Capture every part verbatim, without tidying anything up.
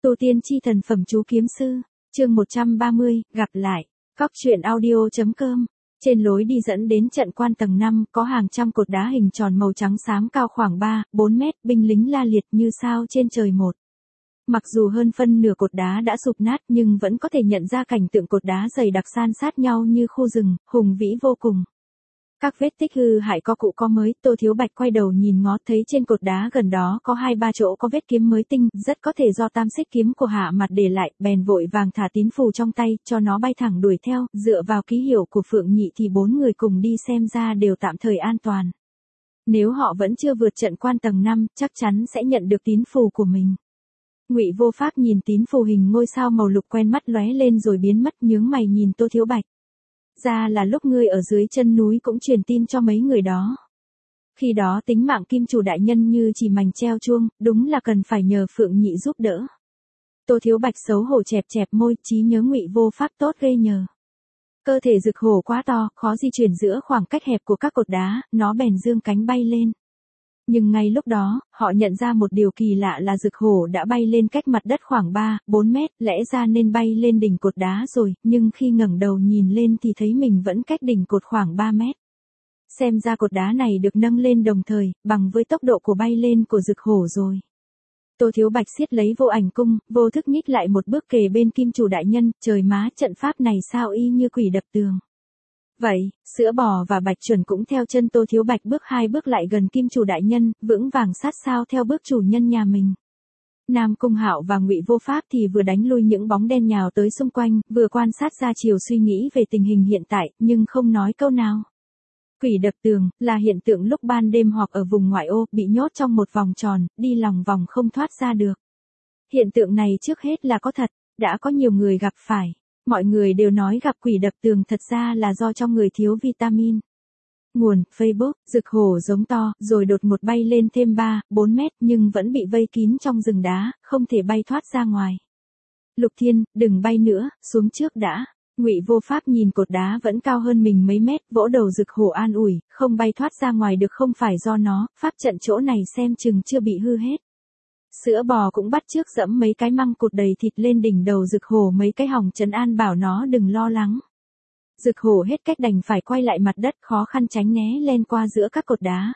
Tu tiên chi thần phẩm chú kiếm sư, chương một trăm ba mươi, gặp lại. Cóc truyện audio.com. Trên lối đi dẫn đến trận quan tầng năm có hàng trăm cột đá hình tròn màu trắng xám cao khoảng ba, bốn mét, binh lính la liệt như sao trên trời một. Mặc dù hơn phân nửa cột đá đã sụp nát nhưng vẫn có thể nhận ra cảnh tượng cột đá dày đặc san sát nhau như khu rừng, hùng vĩ vô cùng. Các vết tích hư hại có cũ có mới, Tô Thiếu Bạch quay đầu nhìn ngó thấy trên cột đá gần đó có hai ba chỗ có vết kiếm mới tinh, rất có thể do tam xích kiếm của Hạ Mặt để lại, bèn vội vàng thả tín phù trong tay, cho nó bay thẳng đuổi theo, dựa vào ký hiệu của Phượng Nhị thì bốn người cùng đi xem ra đều tạm thời an toàn. Nếu họ vẫn chưa vượt trận quan tầng năm, chắc chắn sẽ nhận được tín phù của mình. Ngụy Vô Pháp nhìn tín phù hình ngôi sao màu lục quen mắt lóe lên rồi biến mất, nhướng mày nhìn Tô Thiếu Bạch. Ra là lúc ngươi ở dưới chân núi cũng truyền tin cho mấy người đó. Khi đó tính mạng kim chủ đại nhân như chỉ mành treo chuông, đúng là cần phải nhờ Phượng Nhị giúp đỡ. Tô Thiếu Bạch xấu hổ chẹp chẹp môi, trí nhớ Ngụy Vô Pháp tốt ghê nhờ. Cơ thể rực hổ quá to, khó di chuyển giữa khoảng cách hẹp của các cột đá, nó bèn dương cánh bay lên. Nhưng ngay lúc đó, họ nhận ra một điều kỳ lạ là rực hổ đã bay lên cách mặt đất khoảng ba, bốn mét, lẽ ra nên bay lên đỉnh cột đá rồi, nhưng khi ngẩng đầu nhìn lên thì thấy mình vẫn cách đỉnh cột khoảng ba mét. Xem ra cột đá này được nâng lên đồng thời, bằng với tốc độ của bay lên của rực hổ rồi. Tô Thiếu Bạch siết lấy vô ảnh cung, vô thức nhích lại một bước kề bên kim chủ đại nhân, trời má, trận pháp này sao y như quỷ đập tường. Vậy, Sữa Bò và Bạch Chuẩn cũng theo chân Tô Thiếu Bạch bước hai bước lại gần kim chủ đại nhân, vững vàng sát sao theo bước chủ nhân nhà mình. Nam Cung Hạo và Ngụy Vô Pháp thì vừa đánh lui những bóng đen nhào tới xung quanh, vừa quan sát ra chiều suy nghĩ về tình hình hiện tại, nhưng không nói câu nào. Quỷ đập tường là hiện tượng lúc ban đêm hoặc ở vùng ngoại ô bị nhốt trong một vòng tròn, đi lòng vòng không thoát ra được. Hiện tượng này trước hết là có thật, đã có nhiều người gặp phải. Mọi người đều nói gặp quỷ đập tường thật ra là do trong người thiếu vitamin. Nguồn, Facebook, rực hổ giống to, rồi đột ngột bay lên thêm ba, bốn mét nhưng vẫn bị vây kín trong rừng đá, không thể bay thoát ra ngoài. Lục Thiên, đừng bay nữa, xuống trước đã. Ngụy Vô Pháp nhìn cột đá vẫn cao hơn mình mấy mét, vỗ đầu rực hổ an ủi, không bay thoát ra ngoài được không phải do nó, pháp trận chỗ này xem chừng chưa bị hư hết. Sữa Bò cũng bắt chước dẫm mấy cái măng cụt đầy thịt lên đỉnh đầu rực hổ mấy cái hỏng trấn an bảo nó đừng lo lắng. Rực hổ hết cách đành phải quay lại mặt đất, khó khăn tránh né len qua giữa các cột đá.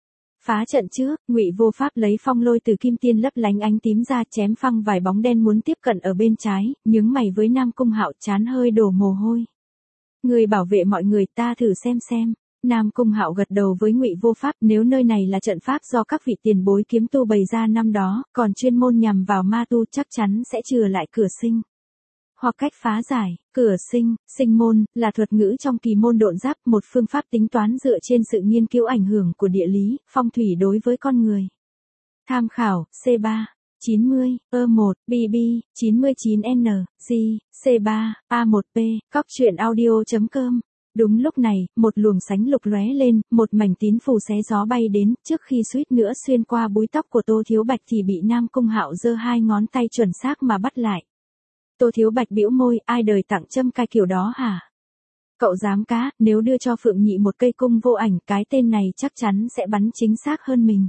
Phá trận trước, Ngụy Vô Pháp lấy phong lôi từ kim tiên lấp lánh ánh tím ra chém phăng vài bóng đen muốn tiếp cận ở bên trái, nhướng mày với Nam Cung Hạo chán hơi đổ mồ hôi. Người bảo vệ mọi người, ta thử xem xem. Nam Cung Hạo gật đầu với Ngụy Vô Pháp, nếu nơi này là trận pháp do các vị tiền bối kiếm tu bày ra năm đó, còn chuyên môn nhằm vào ma tu chắc chắn sẽ chừa lại cửa sinh. Hoặc cách phá giải, cửa sinh, sinh môn, là thuật ngữ trong kỳ môn độn giáp, một phương pháp tính toán dựa trên sự nghiên cứu ảnh hưởng của địa lý, phong thủy đối với con người. Tham khảo, C ba, chín mươi, E một, B B, chín mươi chín N, G, C ba, A một P, cóc truyện audio.com. Đúng lúc này, một luồng sánh lục lóe lên, một mảnh tín phù xé gió bay đến, trước khi suýt nữa xuyên qua búi tóc của Tô Thiếu Bạch thì bị Nam Cung Hạo giơ hai ngón tay chuẩn xác mà bắt lại. Tô Thiếu Bạch bĩu môi, ai đời tặng châm cài kiểu đó hả? Cậu dám cá, nếu đưa cho Phượng Nhị một cây cung vô ảnh, cái tên này chắc chắn sẽ bắn chính xác hơn mình.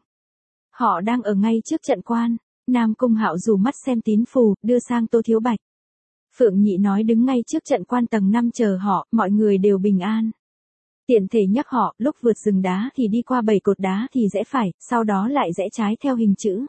Họ đang ở ngay trước trận quan. Nam Cung Hạo dù mắt xem tín phù, đưa sang Tô Thiếu Bạch. Phượng Nhị nói đứng ngay trước trận quan tầng năm chờ họ, mọi người đều bình an. Tiện thể nhắc họ, lúc vượt rừng đá thì đi qua bảy cột đá thì rẽ phải, sau đó lại rẽ trái theo hình chữ.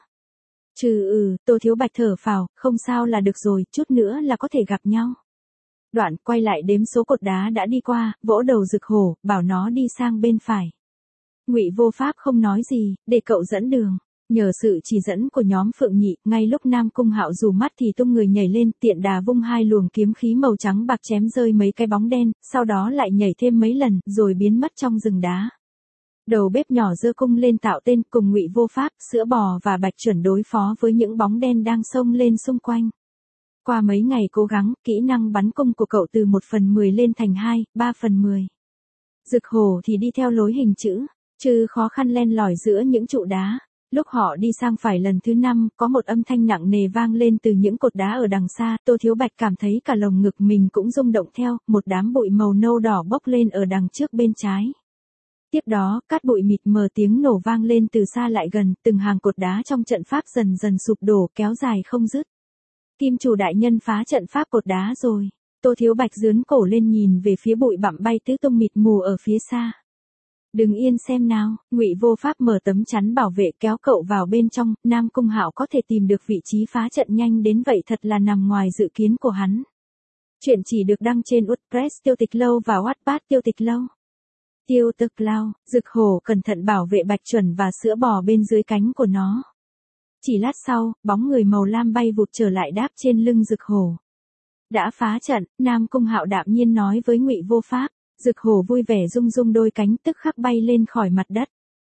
Trừ ừ, Tô Thiếu Bạch thở phào, không sao là được rồi, chút nữa là có thể gặp nhau. Đoạn quay lại đếm số cột đá đã đi qua, vỗ đầu rực hổ, bảo nó đi sang bên phải. Ngụy Vô Pháp không nói gì, để cậu dẫn đường. Nhờ sự chỉ dẫn của nhóm Phượng Nhị, ngay lúc Nam Cung Hạo dù mắt thì tung người nhảy lên, tiện đà vung hai luồng kiếm khí màu trắng bạc chém rơi mấy cái bóng đen, sau đó lại nhảy thêm mấy lần, rồi biến mất trong rừng đá. Đầu bếp nhỏ giơ cung lên tạo tên, cùng Ngụy Vô Pháp, Sữa Bò và Bạch Chuẩn đối phó với những bóng đen đang xông lên xung quanh. Qua mấy ngày cố gắng, kỹ năng bắn cung của cậu từ một phần mười lên thành hai, ba phần mười. Rực hổ thì đi theo lối hình chữ, chứ khó khăn len lỏi giữa những trụ đá. Lúc họ đi sang phải lần thứ năm, có một âm thanh nặng nề vang lên từ những cột đá ở đằng xa, Tô Thiếu Bạch cảm thấy cả lồng ngực mình cũng rung động theo, một đám bụi màu nâu đỏ bốc lên ở đằng trước bên trái. Tiếp đó, cát bụi mịt mờ tiếng nổ vang lên từ xa lại gần, từng hàng cột đá trong trận pháp dần dần sụp đổ kéo dài không dứt. Kim chủ đại nhân phá trận pháp cột đá rồi. Tô Thiếu Bạch giướn cổ lên nhìn về phía bụi bặm bay tứ tung mịt mù ở phía xa. Đừng yên xem nào, Ngụy Vô Pháp mở tấm chắn bảo vệ kéo cậu vào bên trong, Nam Cung Hạo có thể tìm được vị trí phá trận nhanh đến vậy thật là nằm ngoài dự kiến của hắn. Chuyện chỉ được đăng trên WordPress Tiêu Tịch Lâu và Wattpad Tiêu Tịch Lâu. Tiêu Tịch Lâu, Dực Hổ cẩn thận bảo vệ Bạch Chuẩn và sữa bò bên dưới cánh của nó. Chỉ lát sau, bóng người màu lam bay vụt trở lại đáp trên lưng Dực Hổ. Đã phá trận, Nam Cung Hạo đạm nhiên nói với Ngụy Vô Pháp. Dực Hổ vui vẻ rung rung đôi cánh tức khắc bay lên khỏi mặt đất.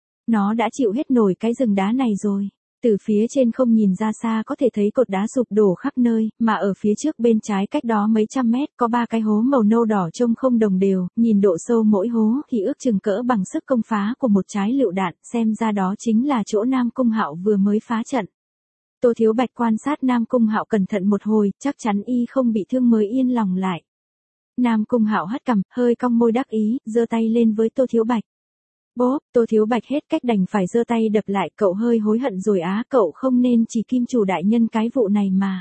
Nó đã chịu hết nổi cái rừng đá này rồi. Từ phía trên không nhìn ra xa có thể thấy cột đá sụp đổ khắp nơi, mà ở phía trước bên trái cách đó mấy trăm mét có ba cái hố màu nâu đỏ trông không đồng đều, nhìn độ sâu mỗi hố thì ước chừng cỡ bằng sức công phá của một trái lựu đạn, xem ra đó chính là chỗ Nam Cung Hạo vừa mới phá trận. Tô Thiếu Bạch quan sát Nam Cung Hạo cẩn thận một hồi, chắc chắn y không bị thương mới yên lòng lại. Nam Cung Hạo hất cằm, hơi cong môi đắc ý, giơ tay lên với Tô Thiếu Bạch. Bốp, Tô Thiếu Bạch hết cách đành phải giơ tay đập lại, cậu hơi hối hận rồi á, cậu không nên chỉ kim chủ đại nhân cái vụ này mà.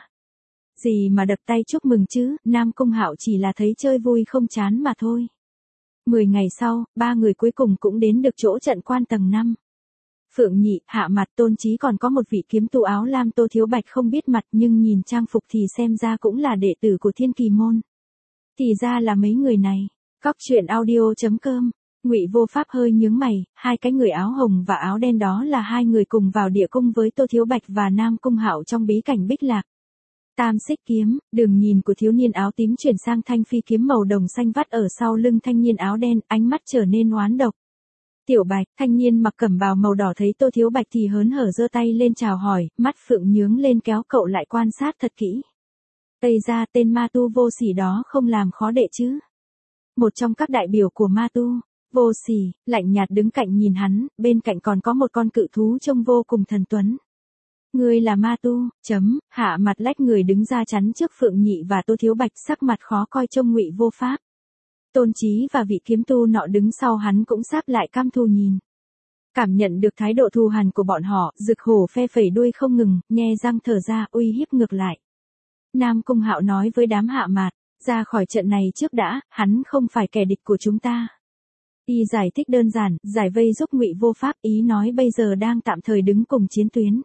Gì mà đập tay chúc mừng chứ, Nam Cung Hạo chỉ là thấy chơi vui không chán mà thôi. Mười ngày sau, ba người cuối cùng cũng đến được chỗ trận quan tầng năm. Phượng Nhị, Hạ Mặt, Tôn Chí còn có một vị kiếm tu áo lam. Tô Thiếu Bạch không biết mặt nhưng nhìn trang phục thì xem ra cũng là đệ tử của Thiên Kỳ môn. Thì ra là mấy người này. Cóc truyện audio chấm com. Ngụy Vô Pháp hơi nhướng mày, hai cái người áo hồng và áo đen đó là hai người cùng vào địa cung với Tô Thiếu Bạch và Nam Cung Hạo trong bí cảnh Bích Lạc. Tam xích kiếm, đường nhìn của thiếu niên áo tím chuyển sang thanh phi kiếm màu đồng xanh vắt ở sau lưng thanh niên áo đen, ánh mắt trở nên oán độc. Tiểu Bạch, thanh niên mặc cẩm bào màu đỏ thấy Tô Thiếu Bạch thì hớn hở giơ tay lên chào hỏi, mắt phượng nhướng lên kéo cậu lại quan sát thật kỹ. Tây ra tên ma tu vô sỉ đó không làm khó đệ chứ. Một trong các đại biểu của ma tu, vô sỉ, lạnh nhạt đứng cạnh nhìn hắn, bên cạnh còn có một con cự thú trông vô cùng thần tuấn. Ngươi là ma tu, chấm, Hạ Mặt lách người đứng ra chắn trước Phượng Nhị và Tô Thiếu Bạch, sắc mặt khó coi trông Ngụy Vô Pháp. Tôn Chí và vị kiếm tu nọ đứng sau hắn cũng sáp lại cam thù nhìn. Cảm nhận được thái độ thù hằn của bọn họ, Dực Hổ phe phẩy đuôi không ngừng, nhe răng thở ra uy hiếp ngược lại. Nam Cung Hạo nói với đám Hạ Mạt, ra khỏi trận này trước đã, hắn không phải kẻ địch của chúng ta. Y giải thích đơn giản, giải vây giúp Ngụy Vô Pháp, ý nói bây giờ đang tạm thời đứng cùng chiến tuyến.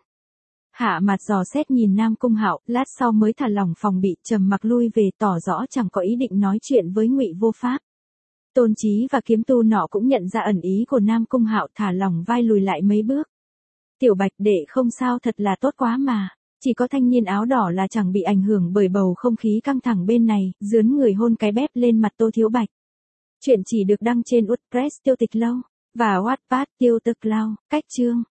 Hạ Mạt dò xét nhìn Nam Cung Hạo, lát sau mới thả lỏng phòng bị, trầm mặc lui về, tỏ rõ chẳng có ý định nói chuyện với Ngụy Vô Pháp. Tôn Chí và kiếm tu nọ cũng nhận ra ẩn ý của Nam Cung Hạo, thả lỏng vai lùi lại mấy bước. Tiểu Bạch đệ không sao, thật là tốt quá mà. Chỉ có thanh niên áo đỏ là chẳng bị ảnh hưởng bởi bầu không khí căng thẳng bên này, dướn người hôn cái bép lên mặt Tô Thiếu Bạch. Chuyện chỉ được đăng trên WordPress Tiêu Tịch Lâu và Wattpad Tiêu Tịch Lâu. Cách chương